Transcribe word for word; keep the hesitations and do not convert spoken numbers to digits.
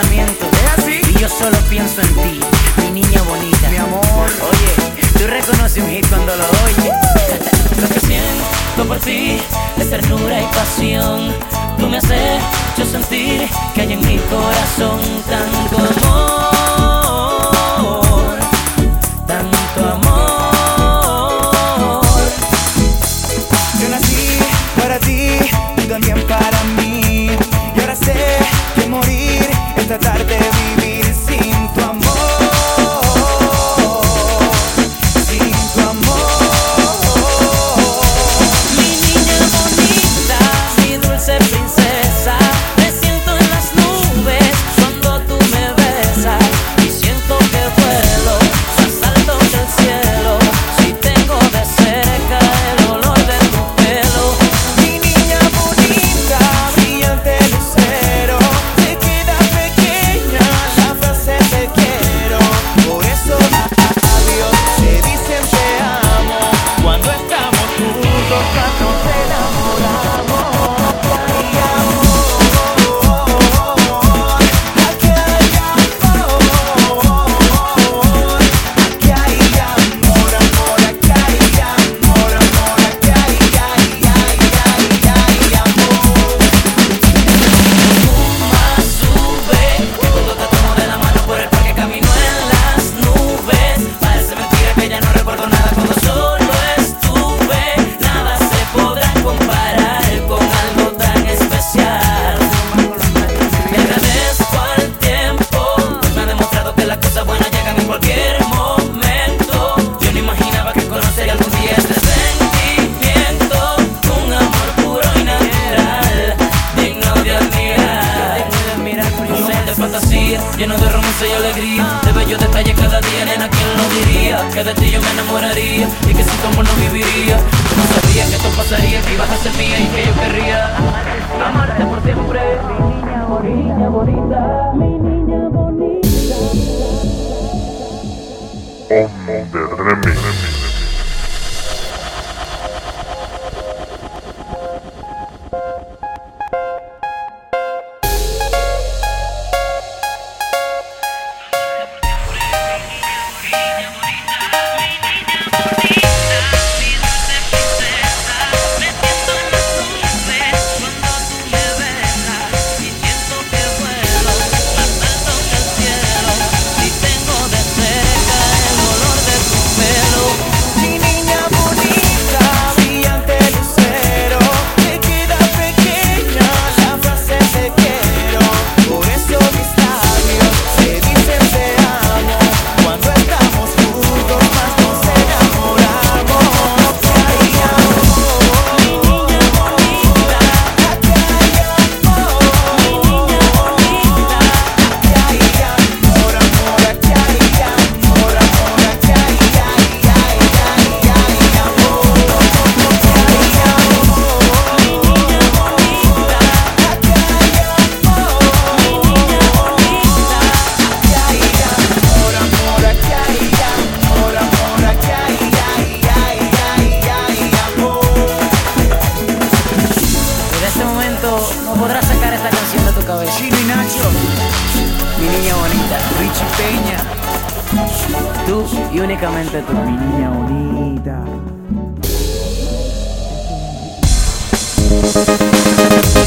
pensamientos. ¿Es así? Y yo solo pienso en ti, mi niña bonita. Mi amor. Oye, tú reconoces un hit cuando lo oyes. Lo que siento por ti es ternura y pasión. Tú me has hecho sentir que hay en mi corazón tanto amor, tanto amor. Yo nací para ti, tú también para mí. Y ahora sé que morir es tratar de vivir sin tu amor. Sin tu amor. Mi niña bonita, mi dulce princesa, me siento en las nubes cuando tú me besas. Y siento que vuelo más alto que el cielo si tengo de cerca el olor de tu pelo. Mi niña bonita, brillante lucero, te queda pequeña la frase te quiero. Por eso labios te dicen te amo. Cuando estamos juntos cuando nos enamoramos. Ay, amor, aquí hay amor. Aquí hay amor, amor, aquí hay amor, amor, aquí hay, ay, ay, ay, ay, amor. Más sube cuando te tomo de la mano por el parque, camino en las nubes. Parece mentira que ya no recuerdo nada cuando solo estuve. Nada se podrá comparar con algo tan especial. Le agradezco al tiempo, pues me ha demostrado que las cosas buenas llegan en cualquier momento. Yo no imaginaba que conocería algún día este sentimiento, un amor puro y natural, digno de admirar. Un ser de fantasía, lleno de romance y alegría, de bellos detalles cada día, nena, ¿quién lo diría? Que de ti yo me enamoraría y que sin tu amor no viviría. No sabía que esto pasaría, que ibas a ser mía y que yo querría amarte por siempre. Mi niña bonita, mi niña bonita. Omni de Remix. Mi niña bonita, brillante lucero, te queda pequeña la frase te quiero. Por eso mis labios te dicen te amo. Cuando estamos juntos más nos enamoramos. Ay, amor, mi niña bonita, aquí hay amor. Mi niña bonita, aquí hay amor, amor, aquí hay amor, amor, aquí hay, ay, ay, ay, ay, amor. Ay, amor, mi niña bonita, aquí hay amor. Desde este momento no podrás sacar esta canción de tu cabeza. Chino y Nacho, Mi niña bonita, Richie Peña, tú y únicamente tú. mi niña bonita.